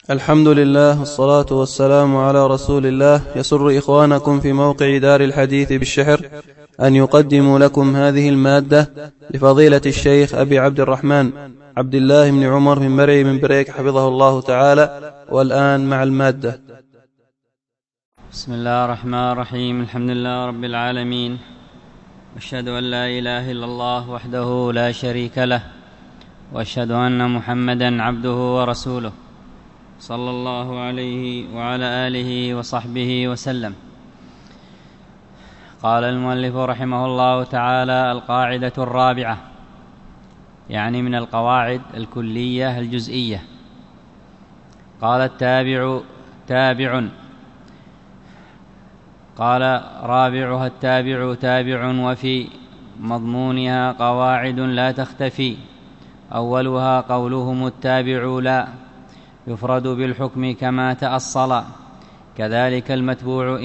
الحمد لله والصلاة والسلام على رسول الله. يسر إخوانكم في موقع دار الحديث بالشحر أن يقدموا لكم هذه المادة لفضيلة الشيخ أبي عبد الرحمن عبد الله بن عمر من مرعي من بريك حفظه الله تعالى. والآن مع المادة. بسم الله الرحمن الرحيم. الحمد لله رب العالمين، وأشهد أن لا إله إلا الله وحده لا شريك له، وأشهد أن محمدا عبده ورسوله صلى الله عليه وعلى آله وصحبه وسلم. قال المؤلف رحمه الله تعالى: القاعدة الرابعة، يعني من القواعد الكلية الجزئية. قال: التابع تابع. قال: رابعها التابع تابع، وفي مضمونها قواعد لا تختفي. أولها قولهم التابع لا يفرد بالحكم كما تأصل، كذلك المتبوع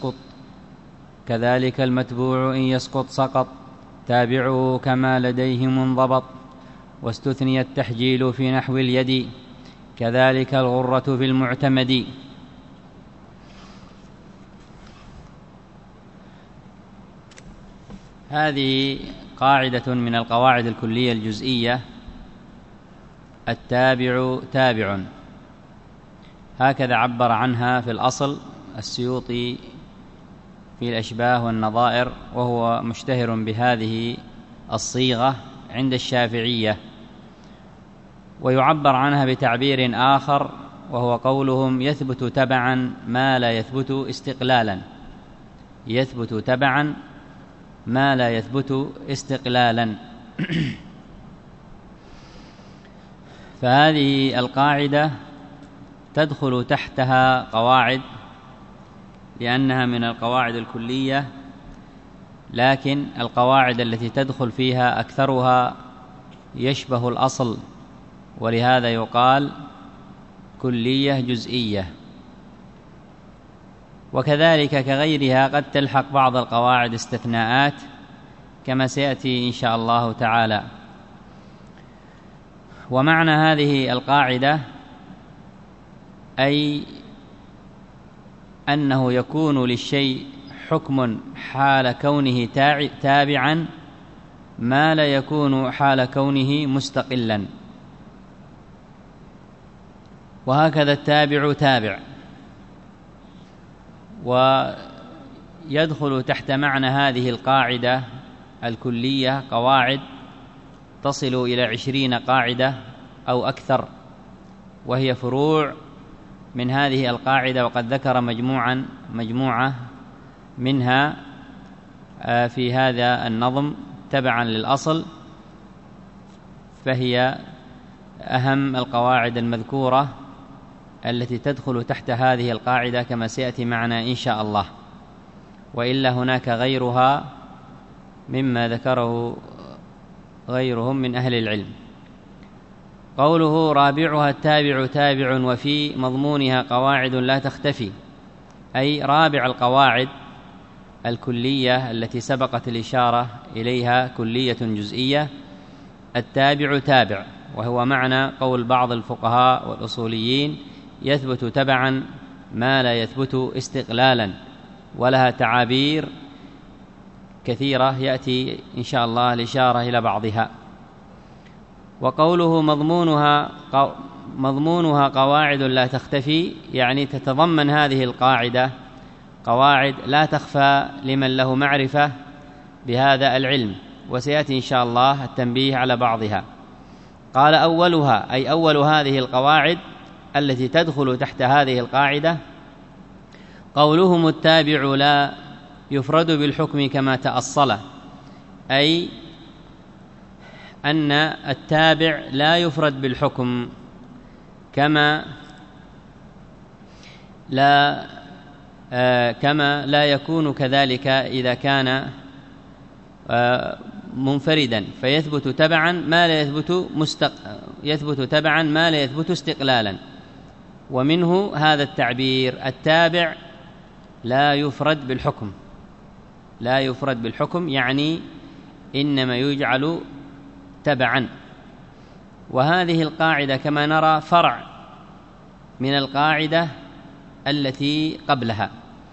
إن يسقط سقط تابعه كما لديه منضبط. واستثني التحجيل في نحو اليد، كذلك الغرة في المعتمد. هذه قاعدة من القواعد الكلية الجزئية. التابع تابع، هكذا عبر عنها في الأصل السيوطي في الأشباه والنظائر، وهو مشتهر بهذه الصيغة عند الشافعية. ويعبر عنها بتعبير آخر، وهو قولهم يثبت تبعا ما لا يثبت استقلالا. يثبت تبعا ما لا يثبت استقلالا. فهذه القاعدة تدخل تحتها قواعد، لأنها من القواعد الكلية، لكن القواعد التي تدخل فيها أكثرها يشبه الأصل، ولهذا يقال كلية جزئية. وكذلك كغيرها قد تلحق بعض القواعد استثناءات، كما سيأتي إن شاء الله تعالى. ومعنى هذه القاعدة أي أنه يكون للشيء حكم حال كونه تابعا ما لا يكون حال كونه مستقلا. وهكذا التابع تابع. ويدخل تحت معنى هذه القاعدة الكلية قواعد تصل إلى 20 قاعدة أو أكثر، وهي فروع من هذه القاعدة، وقد ذكر مجموعة منها في هذا النظم تبعا للأصل، فهي أهم القواعد المذكورة التي تدخل تحت هذه القاعدة، كما سيأتي معنا إن شاء الله. وإلا هناك غيرها مما ذكره غيرهم من أهل العلم. قوله: رابعها التابع تابع، وفي مضمونها قواعد لا تختفي، أي رابع القواعد الكلية التي سبقت الإشارة إليها كلية جزئية. التابع تابع، وهو معنى قول بعض الفقهاء والأصوليين: يثبت تبعا ما لا يثبت استقلالا. ولها تعابير كثيرة يأتي إن شاء الله الإشارة إلى بعضها. وقوله مضمونها قواعد لا تختفي، يعني تتضمن هذه القاعدة قواعد لا تخفى لمن له معرفة بهذا العلم، وسيأتي إن شاء الله التنبيه على بعضها. قال: أولها، أي أول هذه القواعد التي تدخل تحت هذه القاعدة، قولهم التابع لا يفرد بالحكم كما تأصل، أي أن التابع لا يفرد بالحكم كما لا يكون كذلك إذا كان منفردا، فيثبت تبعا ما لا يثبت استقلالا. ومنه هذا التعبير: التابع لا يفرد بالحكم. لا يفرد بالحكم يعني إنما يجعل تبعا. وهذه القاعدة كما نرى من القاعدة التي قبلها،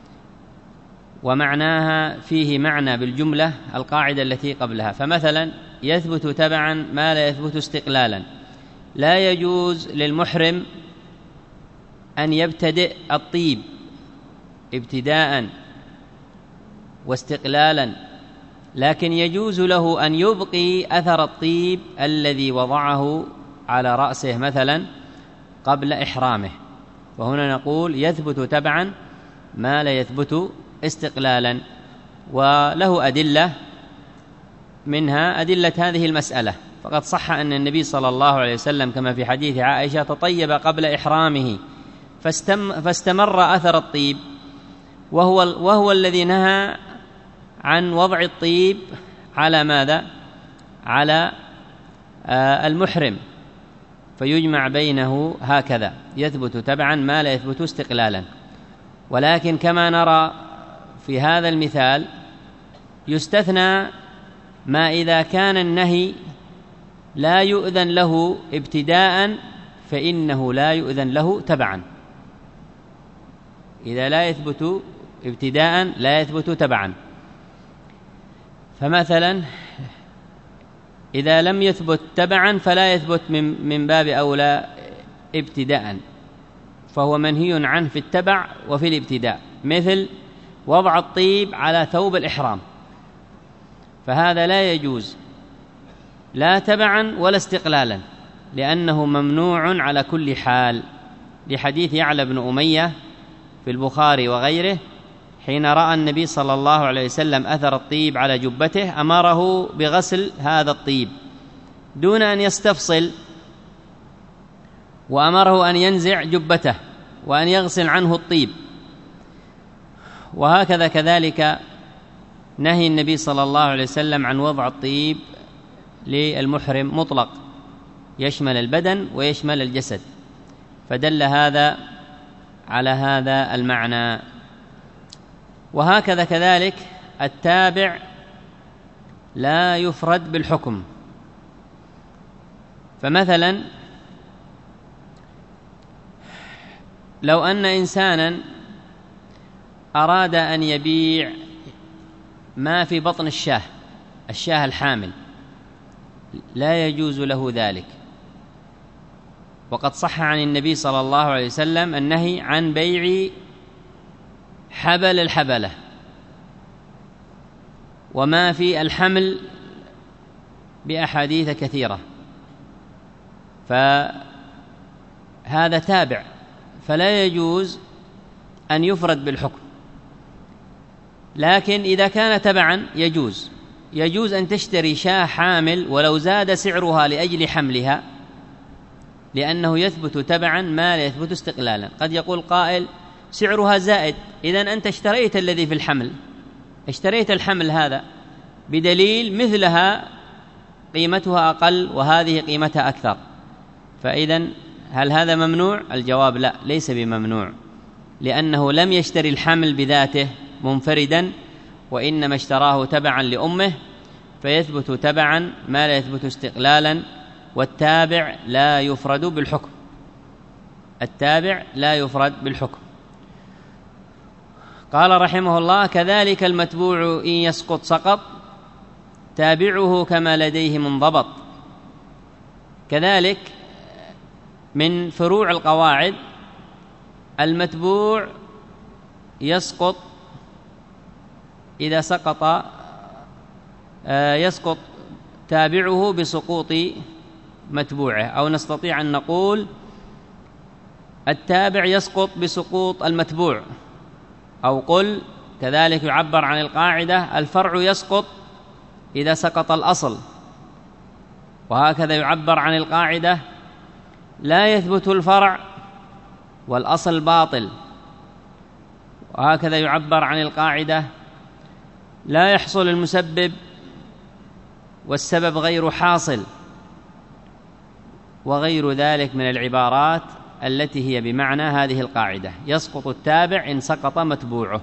ومعناها فيه معنى بالجملة القاعدة التي قبلها. فمثلا يثبت تبعا ما لا يثبت استقلالا، لا يجوز للمحرم أن يبتدئ الطيب ابتداء واستقلالا، لكن يجوز له أن يبقي أثر الطيب الذي وضعه على رأسه مثلا قبل إحرامه. وهنا نقول يثبت تبعا ما لا يثبت استقلالا، وله أدلة، منها أدلة هذه المسألة. فقد صح أن النبي صلى الله عليه وسلم كما في حديث عائشة تطيب قبل إحرامه فاستمر أثر الطيب، وهو الذي نهى عن وضع الطيب على ماذا؟ على المحرم، فيجمع بينه هكذا، يثبت تبعا ما لا يثبت استقلالا. ولكن كما نرى في هذا المثال يستثنى ما إذا كان النهي لا يؤذن له ابتداء فإنه لا يؤذن له تبعا. إذا لا يثبت ابتداء لا يثبت تبعا. فمثلا إذا لم يثبت تبعا فلا يثبت من باب أولى ابتداء، فهو منهي عنه في التبع وفي الابتداء، مثل وضع الطيب على ثوب الإحرام، فهذا لا يجوز لا تبعا ولا استقلالا، لأنه ممنوع على كل حال، لحديث يعلى بن أمية في البخاري وغيره حين رأى النبي صلى الله عليه وسلم أثر الطيب على جبته أمره بغسل هذا الطيب دون أن يستفصل، وأمره أن ينزع جبته وأن يغسل عنه الطيب. وهكذا كذلك نهي النبي صلى الله عليه وسلم عن وضع الطيب للمحرم مطلق، يشمل البدن ويشمل الجسد، فدل هذا على هذا المعنى. وهكذا كذلك التابع لا يفرد بالحكم. فمثلا لو أن إنسانا أراد أن يبيع ما في بطن الشاه الحامل، لا يجوز له ذلك، وقد صح عن النبي صلى الله عليه وسلم النهي عن بيع حبل الحبلة وما في الحمل بأحاديث كثيرة، فهذا تابع فلا يجوز أن يفرد بالحكم. لكن إذا كان تبعا يجوز أن تشتري شاة حامل ولو زاد سعرها لأجل حملها، لأنه يثبت تبعا ما لا يثبت استقلالا. قد يقول قائل سعرها زائد، إذن أنت اشتريت الذي في الحمل، اشتريت الحمل هذا بدليل مثلها قيمتها أقل وهذه قيمتها أكثر، فإذن هل هذا ممنوع؟ الجواب لا، ليس بممنوع، لأنه لم يشتري الحمل بذاته منفردا، وإنما اشتراه تبعا لأمه، فيثبت تبعا ما لا يثبت استقلالا. والتابع لا يفرد بالحكم، التابع لا يفرد بالحكم. قال رحمه الله: كذلك المتبوع إن يسقط سقط، تابعه كما لديه منضبط. كذلك من فروع القواعد المتبوع يسقط إذا سقط، يسقط تابعه بسقوط متبوعه، أو نستطيع أن نقول التابع يسقط بسقوط المتبوع، أو قل كذلك يعبر عن القاعدة الفرع يسقط إذا سقط الأصل، وهكذا يعبر عن القاعدة لا يثبت الفرع والأصل باطل، وهكذا يعبر عن القاعدة لا يحصل المسبب والسبب غير حاصل، وغير ذلك من العبارات التي هي بمعنى هذه القاعدة: يسقط التابع إن سقط متبوعه.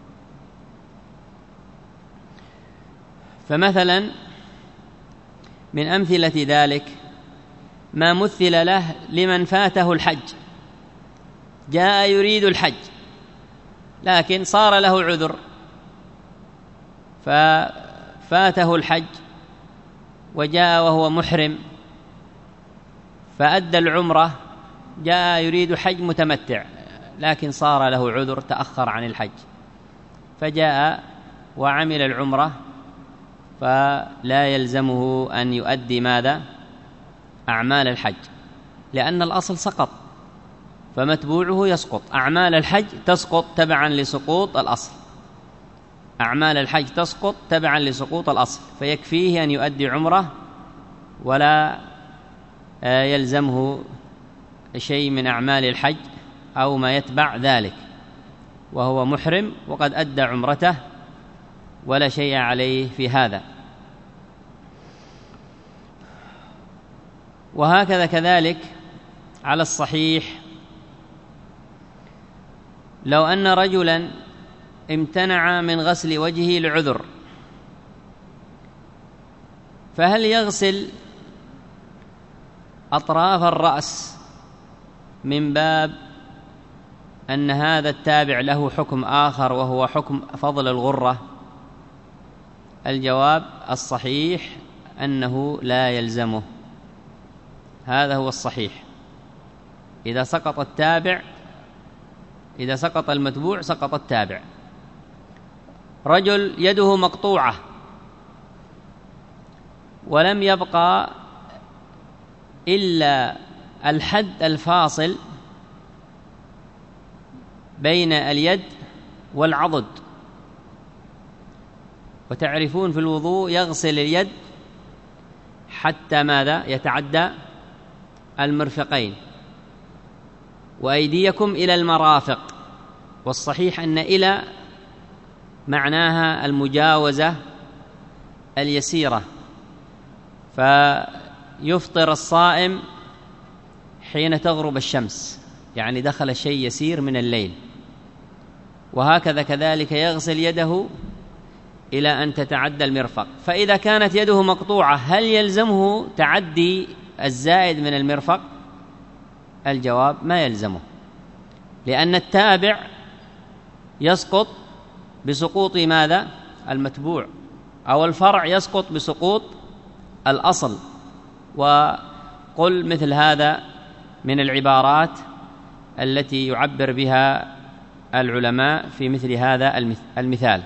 فمثلا من أمثلة ذلك ما مثل له لمن فاته الحج، جاء يريد الحج لكن صار له عذر ففاته الحج وجاء وهو محرم فأدى العمرة، جاء يريد حج متمتع لكن صار له عذر تأخر عن الحج فجاء وعمل العمرة، فلا يلزمه أن يؤدي ماذا؟ أعمال الحج، لأن الأصل سقط فمتبوعه يسقط. أعمال الحج تسقط تبعا لسقوط الأصل، أعمال الحج تسقط تبعا لسقوط الأصل، فيكفيه أن يؤدي عمرة ولا يلزمه شيء من أعمال الحج أو ما يتبع ذلك، وهو محرم وقد أدى عمرته ولا شيء عليه في هذا. وهكذا كذلك على الصحيح لو أن رجلا امتنع من غسل وجهه لعذر، فهل يغسل أطراف الرأس من باب أن هذا التابع له حكم آخر وهو حكم فضل الغرة؟ الجواب الصحيح أنه لا يلزمه، هذا هو الصحيح. إذا سقط التابع، إذا سقط المتبوع سقط التابع. رجل يده مقطوعة ولم يبقى إلا الحد الفاصل بين اليد والعضد، وتعرفون في الوضوء يغسل اليد حتى ماذا؟ يتعدى المرفقين، وأيديكم إلى المرافق، والصحيح أن إلى معناها المجاوزة اليسيرة، فيفطر الصائم حين تغرب الشمس، يعني دخل شيء يسير من الليل. وهكذا كذلك يغسل يده إلى أن تتعدى المرفق. فإذا كانت يده مقطوعة هل يلزمه تعدي الزائد من المرفق؟ الجواب ما يلزمه، لأن التابع يسقط بسقوط ماذا؟ المتبوع، أو الفرع يسقط بسقوط الأصل. وقل مثل هذا من العبارات التي يعبر بها العلماء في مثل هذا المثال.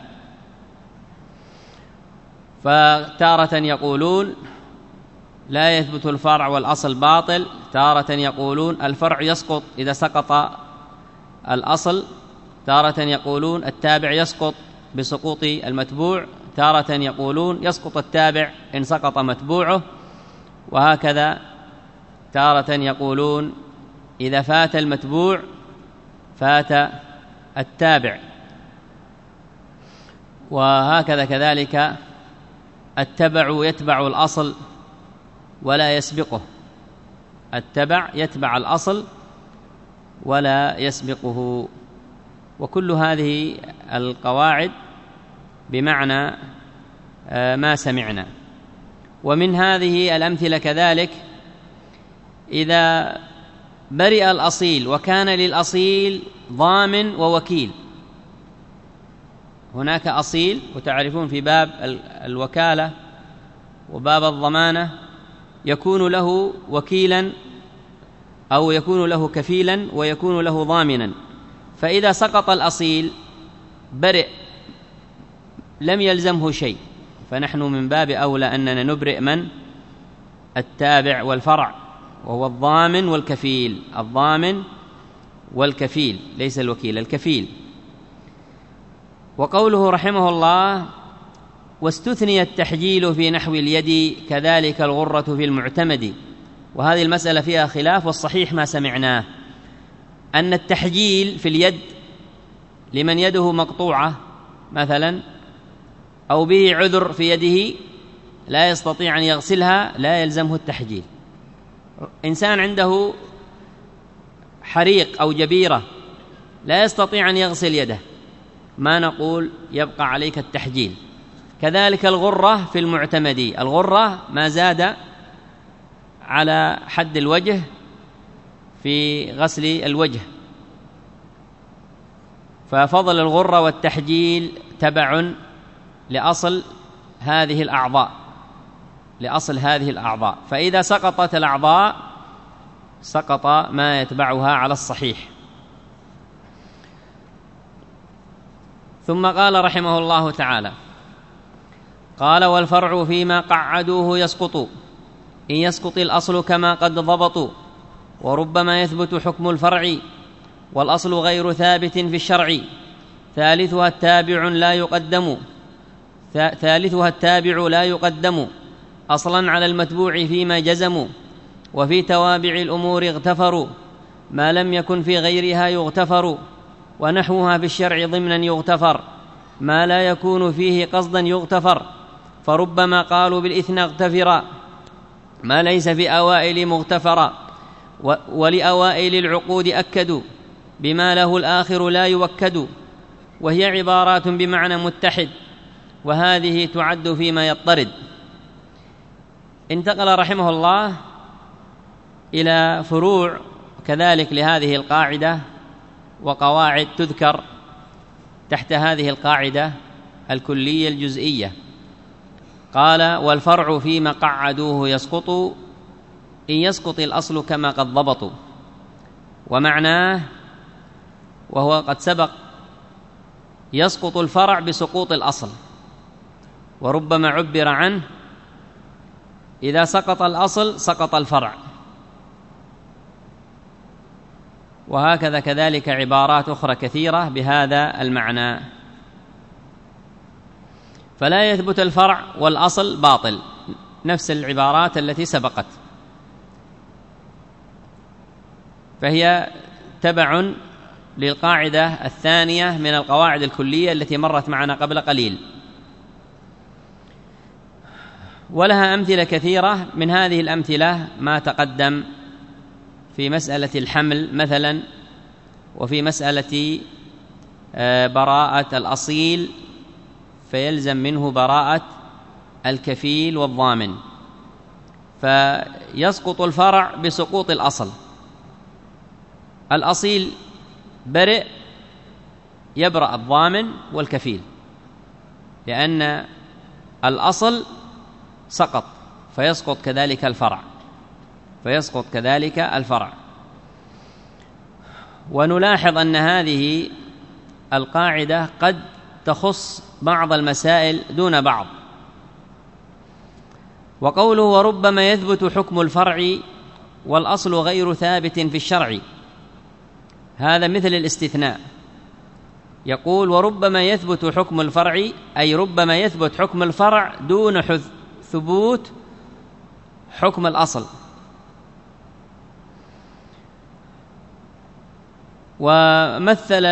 فتارة يقولون لا يثبت الفرع والأصل باطل، تارة يقولون الفرع يسقط إذا سقط الأصل، تارة يقولون التابع يسقط بسقوط المتبوع، تارة يقولون يسقط التابع إن سقط متبوعه، وهكذا تارة يقولون إذا فات المتبوع فات التابع، وهكذا كذلك التبع يتبع الأصل ولا يسبقه، التبع يتبع الأصل ولا يسبقه. وكل هذه القواعد بمعنى ما سمعنا. ومن هذه الأمثلة كذلك إذا برئ الأصيل وكان للأصيل ضامن ووكيل. هناك أصيل، وتعرفون في باب الوكالة وباب الضمانة يكون له وكيلا أو يكون له كفيلا ويكون له ضامنا، فإذا سقط الأصيل برئ لم يلزمه شيء، فنحن من باب أولى أننا نبرئ من؟ التابع والفرع، وهو الضامن والكفيل، الضامن والكفيل، ليس الوكيل، الكفيل. وقوله رحمه الله واستثني التحجيل في نحو اليد كذلك الغرة في المعتمد. وهذه المسألة فيها خلاف، والصحيح ما سمعناه أن التحجيل في اليد لمن يده مقطوعة مثلا أو به عذر في يده لا يستطيع أن يغسلها لا يلزمه التحجيل. إنسان عنده حريق أو جبيرة لا يستطيع أن يغسل يده، ما نقول يبقى عليك التحجيل. كذلك الغرة في المعتمد، الغرة ما زاد على حد الوجه في غسل الوجه، ففضل الغرة والتحجيل تبع لأصل هذه الأعضاء، فإذا سقطت الأعضاء سقط ما يتبعها على الصحيح. ثم قال رحمه الله تعالى: قال: والفرع فيما قعدوه يسقط إن يسقط الأصل كما قد ضبطوا، وربما يثبت حكم الفرع والأصل غير ثابت في الشرع، ثالثها التابع لا يقدم أصلا على المتبوع فيما جزموا، وفي توابع الأمور اغتفروا ما لم يكن في غيرها يغتفر، ونحوها في الشرع ضمنا يغتفر ما لا يكون فيه قصدا يغتفر، فربما قالوا بالإثنى اغتفرا ما ليس في أوائل مغتفرا، ولأوائل العقود أكدوا بما له الآخر لا يوكد، وهي عبارات بمعنى متحد، وهذه تعد فيما يضطرد. انتقل رحمه الله إلى فروع كذلك لهذه القاعدة وقواعد تذكر تحت هذه القاعدة الكلية الجزئية. قال: والفرع فيما قعدوه يسقط إن يسقط الأصل كما قد ضبطوا. ومعناه، وهو قد سبق، يسقط الفرع بسقوط الأصل، وربما عبر عنه إذا سقط الأصل سقط الفرع، وهكذا كذلك عبارات أخرى كثيرة بهذا المعنى. فلا يثبت الفرع والأصل باطل، نفس العبارات التي سبقت، فهي تبع للقاعدة الثانية من القواعد الكلية التي مرت معنا قبل قليل، ولها أمثلة كثيرة. من هذه الأمثلة ما تقدم في مسألة الحمل مثلا، وفي مسألة براءة الأصيل فيلزم منه براءة الكفيل والضامن، فيسقط الفرع بسقوط الأصل. الأصيل برئ يبرأ الضامن والكفيل، لأن الأصل سقط، فيسقط كذلك الفرع. ونلاحظ أن هذه القاعدة قد تخص بعض المسائل دون بعض. وقوله: وربما يثبت حكم الفرع والأصل غير ثابت في الشرع، هذا مثل الاستثناء. يقول: وربما يثبت حكم الفرع، أي ربما يثبت حكم الفرع دون ثبوت حكم الأصل. ومثل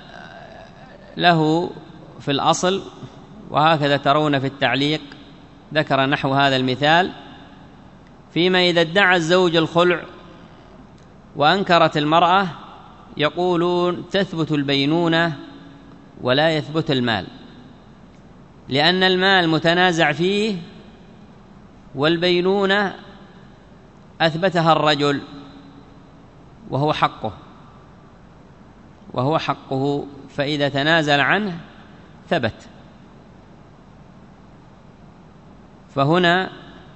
له في الأصل، وهكذا ترون في التعليق ذكر نحو هذا المثال: فيما إذا ادعى الزوج الخلع وأنكرت المرأة يقولون تثبت البينونة ولا يثبت المال، لأن المال متنازع فيه، والبينونة أثبتها الرجل وهو حقه، فإذا تنازل عنه ثبت. فهنا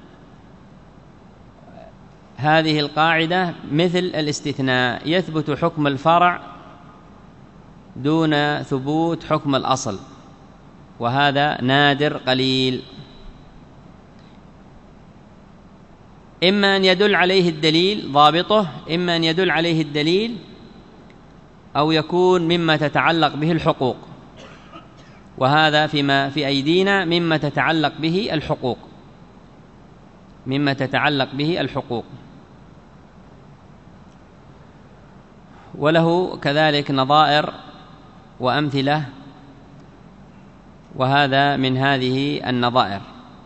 هذه القاعدة مثل الاستثناء، يثبت حكم الفرع دون ثبوت حكم الأصل، وهذا نادر قليل. إما أن يدل عليه الدليل ضابطه، إما أن يدل عليه الدليل أو يكون مما تتعلق به الحقوق، وهذا فيما في أيدينا مما تتعلق به الحقوق، وله كذلك نظائر وأمثلة، وهذا من هذه النظائر.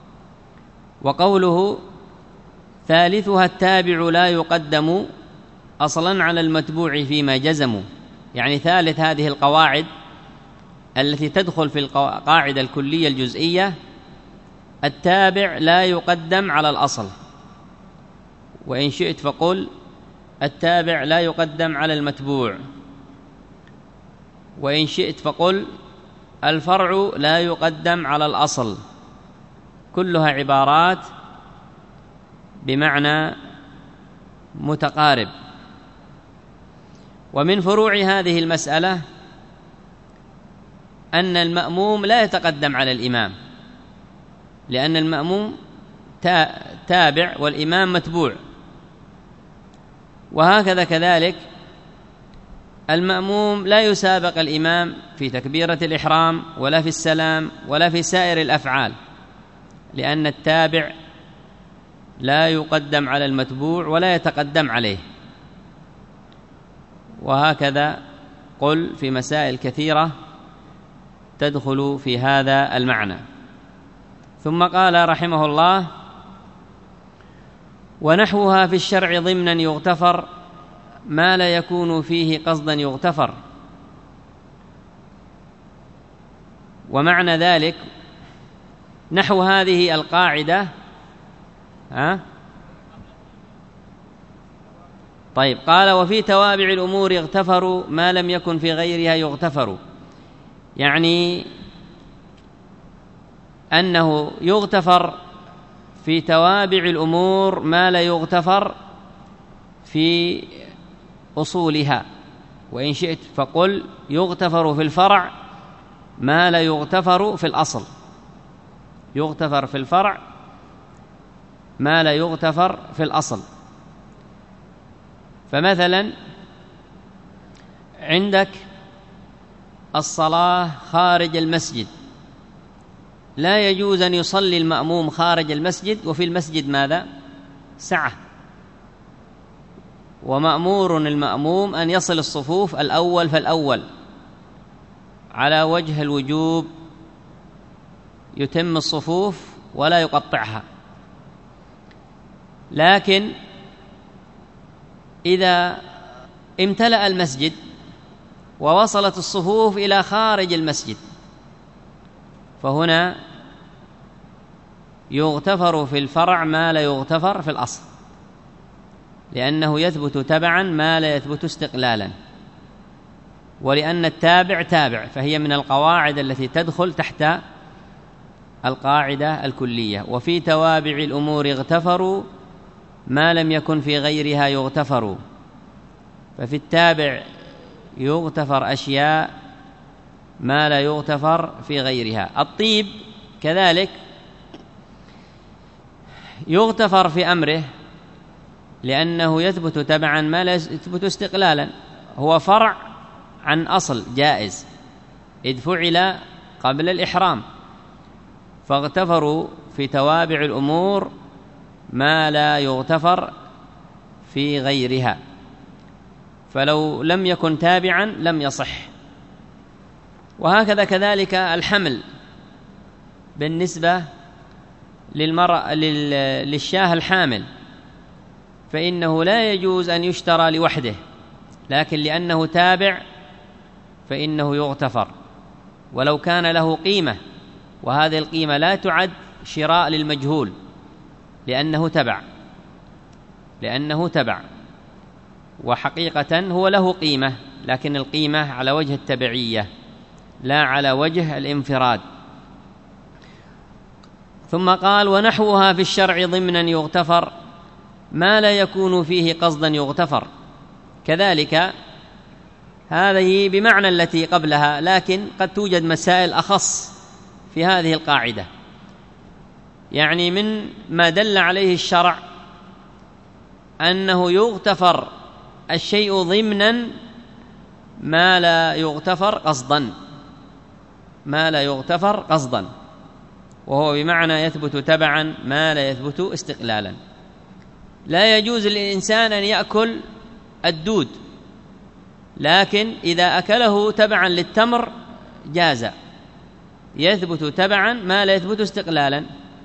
وقوله: ثالثها التابع لا يقدم أصلا على المتبوع فيما جزموا، يعني ثالث هذه القواعد التي تدخل في القاعدة الكلية الجزئية، التابع لا يقدم على الأصل، وإن شئت فقل التابع لا يقدم على المتبوع، وإن شئت فقل الفرع لا يقدم على الأصل. كلها عبارات بمعنى متقارب. ومن فروع هذه المسألة أن المأموم لا يتقدم على الإمام، لأن المأموم تابع والإمام متبوع. وهكذا كذلك المأموم لا يسابق الإمام في تكبيرة الإحرام ولا في السلام ولا في سائر الأفعال، لأن التابع لا يقدم على المتبوع ولا يتقدم عليه. وهكذا قل في مسائل كثيرة تدخل في هذا المعنى. ثم قال رحمه الله: ونحوها في الشرع ضمنا يغتفر ما لا يكون فيه قصدا يغتفر. ومعنى ذلك نحو هذه القاعدة طيب، قال: وفي توابع الأمور يغتفر ما لم يكن في غيرها يغتفر، يعني أنه يغتفر في توابع الأمور ما لا يغتفر في أصولها. وإن شئت فقل يغتفر في الفرع ما لا يغتفر في الأصل. يغتفر في الفرع ما لا يغتفر في الأصل. فمثلا عندك الصلاة خارج المسجد، لا يجوز أن يصلي المأموم خارج المسجد وفي المسجد ماذا؟ سعة، ومأمور المأموم أن يصل الصفوف الأول فالأول على وجه الوجوب، يتم الصفوف ولا يقطعها. لكن إذا امتلأ المسجد ووصلت الصفوف إلى خارج المسجد فهنا يغتفر في الفرع ما لا يغتفر في الأصل، لأنه يثبت تبعا ما لا يثبت استقلالا، ولأن التابع تابع، فهي من القواعد التي تدخل تحت القاعدة الكلية. وفي توابع الأمور يغتفر ما لم يكن في غيرها يغتفر. ففي التابع يغتفر أشياء ما لا يغتفر في غيرها. الطيب كذلك يغتفر في أمره، لأنه يثبت تبعا ما لا يثبت استقلالا، هو فرع عن أصل جائز إذ فعل قبل الإحرام، فاغتفروا في توابع الأمور ما لا يغتفر في غيرها، فلو لم يكن تابعا لم يصح. وهكذا كذلك الحمل بالنسبة للشاه الحامل، فإنه لا يجوز أن يشترى لوحده، لكن لأنه تابع فإنه يغتفر ولو كان له قيمة، وهذه القيمة لا تعد شراء للمجهول لأنه تبع وحقيقة هو له قيمة، لكن القيمة على وجه التبعية لا على وجه الانفراد. ثم قال: ونحوها في الشرع ضمنا يغتفر ما لا يكون فيه قصدا يغتفر. كذلك هذه بمعنى التي قبلها، لكن قد توجد مسائل أخص في هذه القاعدة. يعني من ما دل عليه الشرع أنه يغتفر الشيء ضمنا ما لا يغتفر قصدا، وهو بمعنى يثبت تبعا ما لا يثبت استقلالا. لا يجوز للإنسان أن يأكل الدود، لكن إذا أكله تبعا للتمر جاز، يثبت تبعا ما لا يثبت استقلالا،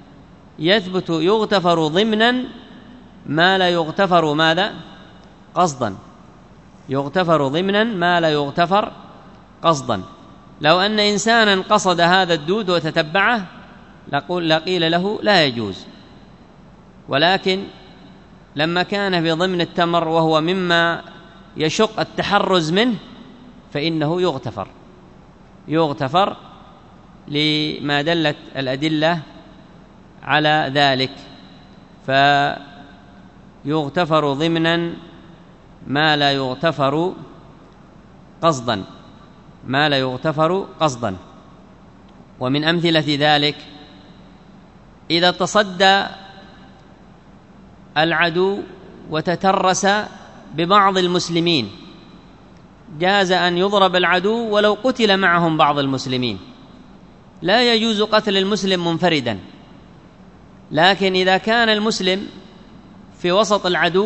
يغتفر ضمنا ما لا يغتفر ماذا؟ قصدا، يغتفر ضمنا ما لا يغتفر قصدا. لو أن إنسانا قصد هذا الدود وتتبعه لقيل له لا يجوز، ولكن لما كان في ضمن التمر وهو مما يشق التحرز منه فإنه يغتفر، يغتفر لما دلت الأدلة على ذلك، فيغتفر ضمنا ما لا يغتفر قصدا، ما لا يغتفر قصدا. ومن أمثلة ذلك إذا تصدى العدو وتترس ببعض المسلمين جاز أن يضرب العدو ولو قتل معهم بعض المسلمين، لا يجوز قتل المسلم منفردا، لكن إذا كان المسلم في وسط العدو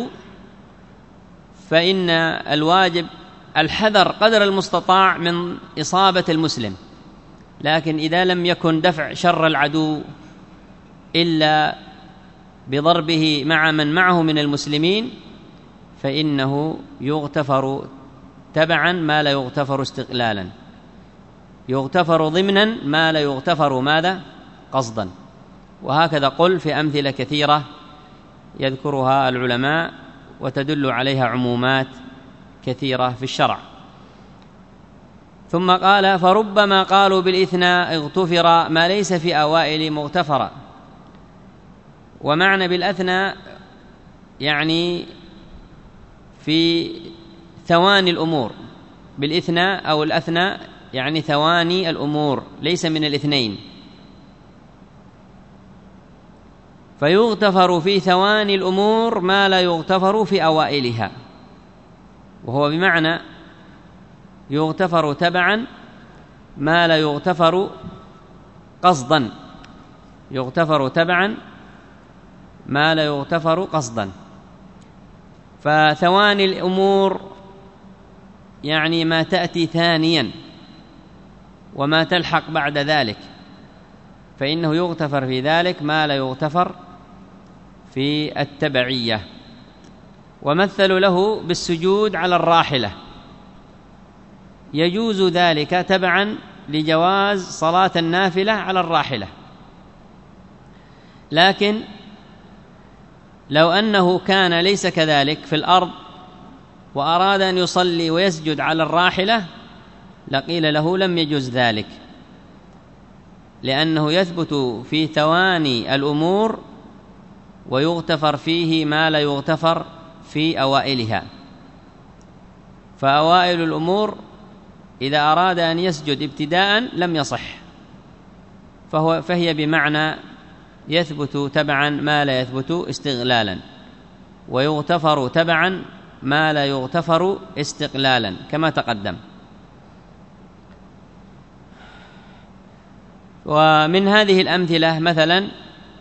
فإن الواجب الحذر قدر المستطاع من إصابة المسلم، لكن إذا لم يكن دفع شر العدو إلا بضربه مع من معه من المسلمين فإنه يغتفر تبعا ما لا يغتفر استقلالا، يغتفر ضمنا ما لا يغتفر ماذا؟ قصدا. وهكذا قل في أمثلة كثيرة يذكرها العلماء وتدل عليها عمومات كثيرة في الشرع. ثم قال فربما قالوا بالإثناء اغتفر ما ليس في أوائل مغتفرا. ومعنى بالأثناء يعني في ثواني الأمور، بالإثناء أو الأثناء يعني ثواني الأمور ليس من الاثنين، فيغتفر في ثواني الأمور ما لا يغتفر في أوائلها، وهو بمعنى يغتفر تبعا ما لا يغتفر قصدا، يغتفر تبعا ما لا يغتفر قصدا. فثواني الأمور يعني ما تأتي ثانيا وما تلحق بعد ذلك، فإنه يغتفر في ذلك ما لا يغتفر في التبعية. ومثلوا له بالسجود على الراحلة، يجوز ذلك تبعا لجواز صلاة النافلة على الراحلة، لكن لو أنه كان ليس كذلك في الأرض وأراد أن يصلي ويسجد على الراحلة لقيل له لم يجوز ذلك، لأنه يثبت في ثواني الأمور ويغتفر فيه ما لا يغتفر في أوائلها. فأوائل الأمور إذا أراد أن يسجد ابتداء لم يصح، فهي بمعنى يثبت تبعا ما لا يثبت استغلالا، ويغتفر تبعا ما لا يغتفر استقلالا كما تقدم. ومن هذه الأمثلة مثلا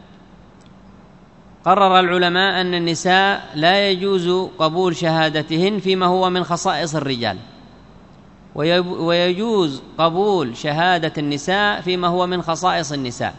قرر العلماء أن النساء لا يجوز قبول شهادتهن فيما هو من خصائص الرجال، ويجوز قبول شهادة النساء فيما هو من خصائص النساء.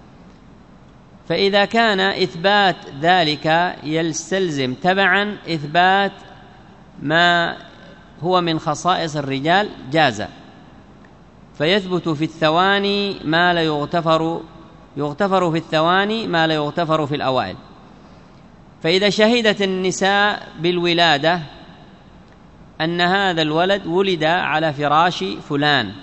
فإذا كان إثبات ذلك يستلزم تبعا إثبات ما هو من خصائص الرجال جاز، فيثبت في الثواني ما لا يغتفر في الثواني ما لا يغتفر في الأوائل. فإذا شهدت النساء بالولادة أن هذا الولد ولد على فراش فلان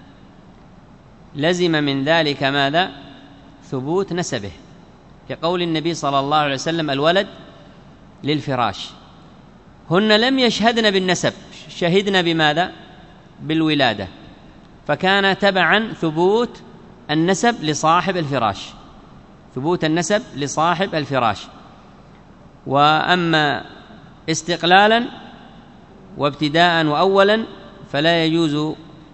لزم من ذلك ماذا؟ ثبوت نسبه، كقول النبي صلى الله عليه وسلم الولد للفراش. هن لم يشهدن بالنسب، شهدن بماذا؟ بالولادة، فكان تبعا ثبوت النسب لصاحب الفراش، ثبوت النسب لصاحب الفراش. وأما استقلالا وابتداء وأولا فلا يجوز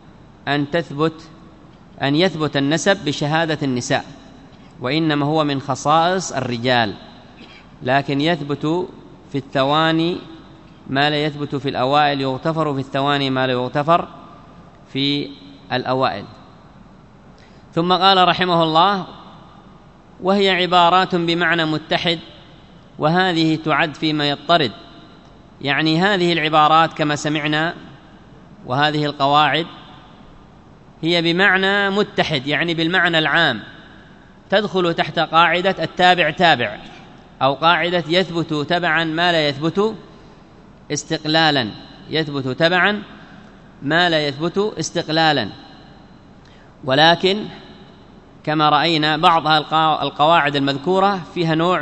أن يثبت النسب بشهادة النساء، وإنما هو من خصائص الرجال، لكن يثبت في الثواني ما لا يثبت في الأوائل، يغتفر في الثواني ما لا يغتفر في الأوائل. ثم قال رحمه الله وهي عبارات بمعنى متحد، وهذه تعد فيما يضطرد، يعني هذه العبارات كما سمعنا وهذه القواعد هي بمعنى متحد، يعني بالمعنى العام، تدخل تحت قاعدة التابع تابع، أو قاعدة يثبت تبعا ما لا يثبت استقلالا، يثبت تبعا ما لا يثبت استقلالا. ولكن كما رأينا بعض القواعد المذكورة فيها نوع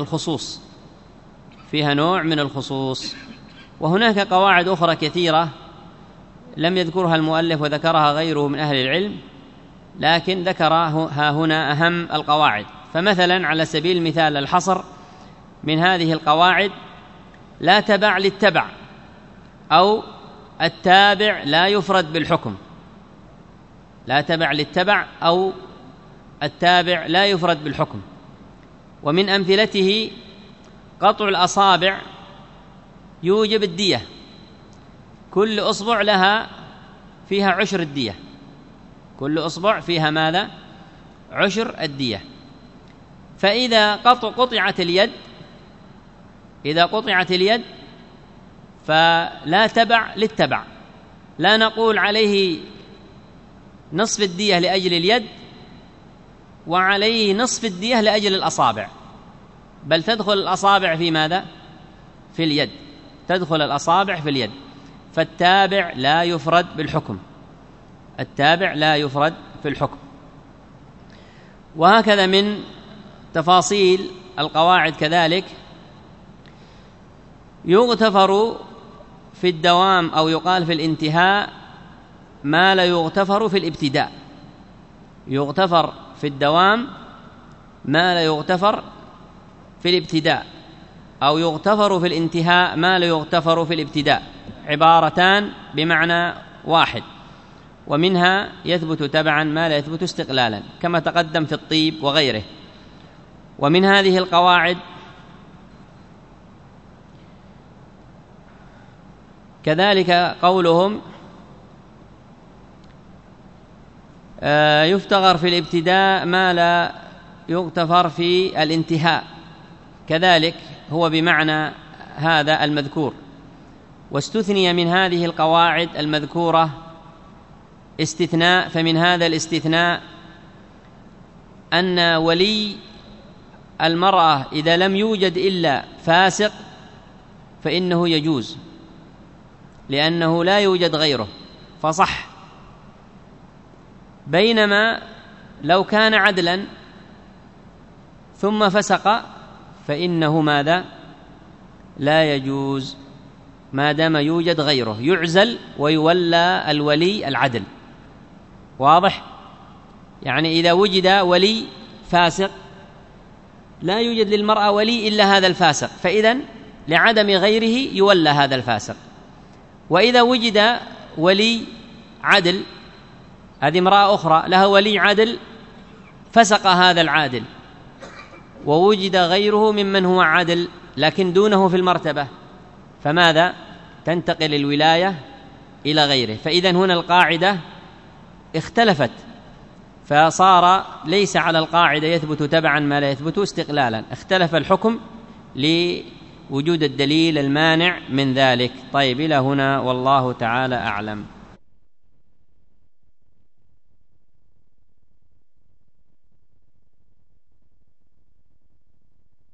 من الخصوص، وهناك قواعد أخرى كثيرة لم يذكرها المؤلف وذكرها غيره من أهل العلم، لكن ذكرها هنا أهم القواعد. فمثلا على سبيل المثال الحصر من هذه القواعد: لا تبع للتبع، أو التابع لا يفرد بالحكم. لا تبع للتبع أو التابع لا يفرد بالحكم. ومن أمثلته قطع الأصابع يوجب الدية، كل أصبع لها فيها عشر الدية، كل أصبع فيها ماذا؟ عشر الدية. فإذا قطعت اليد، إذا قطعت اليد فلا تبع للتبع، لا نقول عليه نصف الدية لأجل اليد وعليه نصف الدية لأجل الأصابع، بل تدخل الأصابع في ماذا؟ في اليد، تدخل الأصابع في اليد. فالتابع لا يفرد بالحكم، التابع لا يفرد في الحكم. وهكذا من تفاصيل القواعد كذلك: يغتفر في الدوام أو يقال في الانتهاء ما لا يغتفر في الابتداء. يغتفر في الدوام ما لا يغتفر في الابتداء، أو يغتفر في الانتهاء ما لا يغتفر في الابتداء، عبارتان بمعنى واحد. ومنها يثبت تبعا ما لا يثبت استقلالا، كما تقدم في الطيب وغيره. ومن هذه القواعد كذلك قولهم: يفتغر في الابتداء ما لا يغتفر في الانتهاء، كذلك هو بمعنى هذا المذكور. واستثني من هذه القواعد المذكورة استثناء، فمن هذا الاستثناء أن ولي المرأة إذا لم يوجد إلا فاسق فإنه يجوز، لأنه لا يوجد غيره فصح. بينما لو كان عدلا ثم فسق فإنه ماذا؟ لا يجوز، ما دام يوجد غيره، يعزل ويولى الولي العدل. واضح؟ يعني إذا وجد ولي فاسق لا يوجد للمرأة ولي إلا هذا الفاسق، فإذن لعدم غيره يولى هذا الفاسق. وإذا وجد ولي عدل، هذه امرأة أخرى لها ولي عدل فسق هذا العادل، ووجد غيره ممن هو عدل لكن دونه في المرتبة، فماذا؟ تنتقل الولاية إلى غيره. فإذن هنا القاعدة اختلفت، فصار ليس على القاعدة يثبت تبعا ما لا يثبت استقلالا، اختلف الحكم لوجود الدليل المانع من ذلك. طيب، إلى هنا والله تعالى أعلم.